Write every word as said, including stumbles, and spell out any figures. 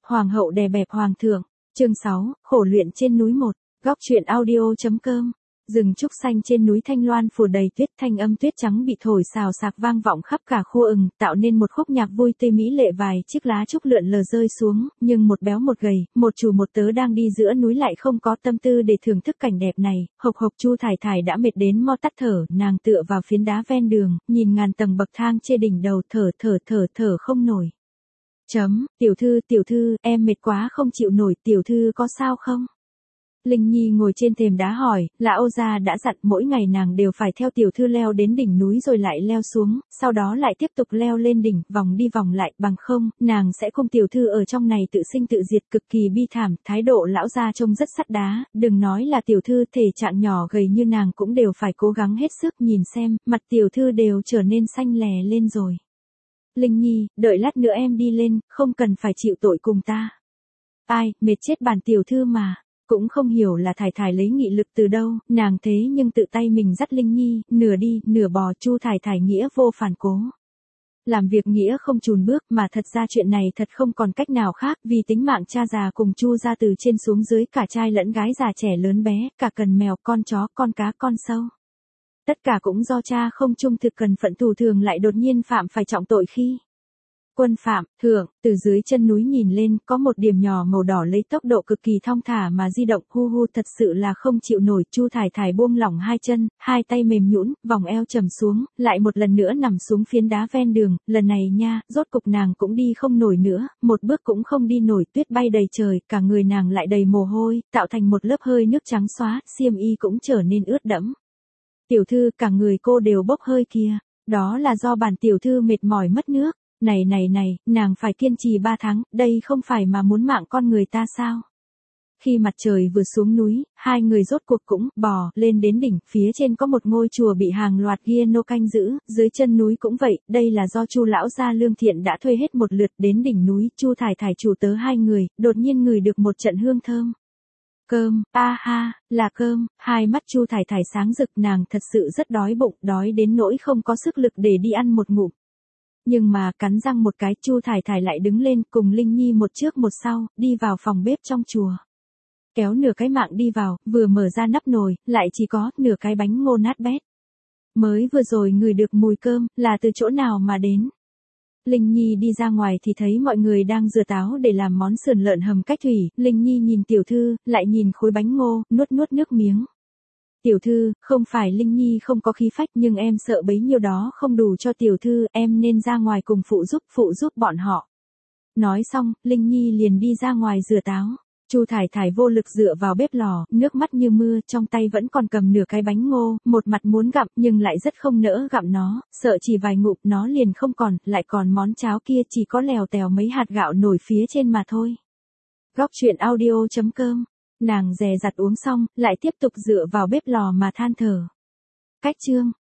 Hoàng hậu đè bẹp hoàng thượng. Chương sáu, khổ luyện trên núi một. Góc truyện audio.com. Rừng trúc xanh trên núi Thanh Loan phủ đầy tuyết, thanh âm tuyết trắng bị thổi xào xạc vang vọng khắp cả khu ừng, tạo nên một khúc nhạc vui tươi mỹ lệ. Vài chiếc lá trúc lượn lờ rơi xuống, nhưng một béo một gầy, một chủ một tớ đang đi giữa núi lại không có tâm tư để thưởng thức cảnh đẹp này. Hộc hộc Chu Thải Thải đã mệt đến mo tắt thở, nàng tựa vào phiến đá ven đường, nhìn ngàn tầng bậc thang trên đỉnh đầu, thở thở thở thở không nổi. Chấm, tiểu thư, tiểu thư, em mệt quá không chịu nổi, tiểu thư có sao không? Linh Nhi ngồi trên thềm đá hỏi, lão gia đã dặn mỗi ngày nàng đều phải theo tiểu thư leo đến đỉnh núi rồi lại leo xuống, sau đó lại tiếp tục leo lên đỉnh, vòng đi vòng lại, bằng không, nàng sẽ cùng tiểu thư ở trong này tự sinh tự diệt, cực kỳ bi thảm. Thái độ lão gia trông rất sắt đá, đừng nói là tiểu thư, thể trạng nhỏ gầy như nàng cũng đều phải cố gắng hết sức. Nhìn xem, mặt tiểu thư đều trở nên xanh lè lên rồi. Linh Nhi, đợi lát nữa em đi lên, không cần phải chịu tội cùng ta. Ai, mệt chết bản tiểu thư mà. Cũng không hiểu là Thải Thải lấy nghị lực từ đâu, nàng thế nhưng tự tay mình dắt Linh Nhi, nửa đi, nửa bò. Chu Thải Thải nghĩa vô phản cố. Làm việc nghĩa không chùn bước, mà thật ra chuyện này thật không còn cách nào khác, vì tính mạng cha già cùng Chu gia từ trên xuống dưới, cả trai lẫn gái, già trẻ lớn bé, cả cần mèo, con chó, con cá, con sâu. Tất cả cũng do cha không trung thực cần phận thủ thường lại đột nhiên phạm phải trọng tội khi quân phạm. Thượng, từ dưới chân núi nhìn lên, có một điểm nhỏ màu đỏ lấy tốc độ cực kỳ thong thả mà di động, hu hu, thật sự là không chịu nổi. Chu Thải Thải buông lỏng hai chân, hai tay mềm nhũn, vòng eo trầm xuống, lại một lần nữa nằm xuống phiến đá ven đường. Lần này nha, rốt cục nàng cũng đi không nổi nữa, một bước cũng không đi nổi, tuyết bay đầy trời, cả người nàng lại đầy mồ hôi, tạo thành một lớp hơi nước trắng xóa, xiêm y cũng trở nên ướt đẫm. Tiểu thư, cả người cô đều bốc hơi kìa, đó là do bản tiểu thư mệt mỏi mất nước. Này này này, nàng phải kiên trì ba tháng, đây không phải mà muốn mạng con người ta sao? Khi mặt trời vừa xuống núi, hai người rốt cuộc cũng bò lên đến đỉnh, phía trên có một ngôi chùa bị hàng loạt Ghieno canh giữ, dưới chân núi cũng vậy, đây là do Chu lão gia lương thiện đã thuê hết một lượt. Đến đỉnh núi, Chu Thải Thải chủ tớ hai người, đột nhiên ngửi được một trận hương thơm. Cơm, a ha, là cơm. Hai mắt Chu Thải Thải sáng rực, nàng thật sự rất đói bụng, đói đến nỗi không có sức lực để đi ăn một ngụm. Nhưng mà cắn răng một cái, Chu Thải Thải lại đứng lên, cùng Linh Nhi một trước một sau, đi vào phòng bếp trong chùa. Kéo nửa cái mạng đi vào, vừa mở ra nắp nồi, lại chỉ có nửa cái bánh ngô nát bét. Mới vừa rồi ngửi được mùi cơm, là từ chỗ nào mà đến? Linh Nhi đi ra ngoài thì thấy mọi người đang rửa táo để làm món sườn lợn hầm cách thủy. Linh Nhi nhìn tiểu thư, lại nhìn khối bánh ngô, nuốt nuốt nước miếng. Tiểu thư, không phải Linh Nhi không có khí phách, nhưng em sợ bấy nhiêu đó không đủ cho tiểu thư, em nên ra ngoài cùng phụ giúp, phụ giúp bọn họ. Nói xong, Linh Nhi liền đi ra ngoài rửa táo. Chu Thải Thải vô lực dựa vào bếp lò, nước mắt như mưa, trong tay vẫn còn cầm nửa cái bánh ngô, một mặt muốn gặm nhưng lại rất không nỡ gặm nó, sợ chỉ vài ngụm nó liền không còn, lại còn món cháo kia chỉ có lèo tèo mấy hạt gạo nổi phía trên mà thôi. Góc truyện audio.com. Nàng dè dặt uống xong, lại tiếp tục dựa vào bếp lò mà than thở. Cách chương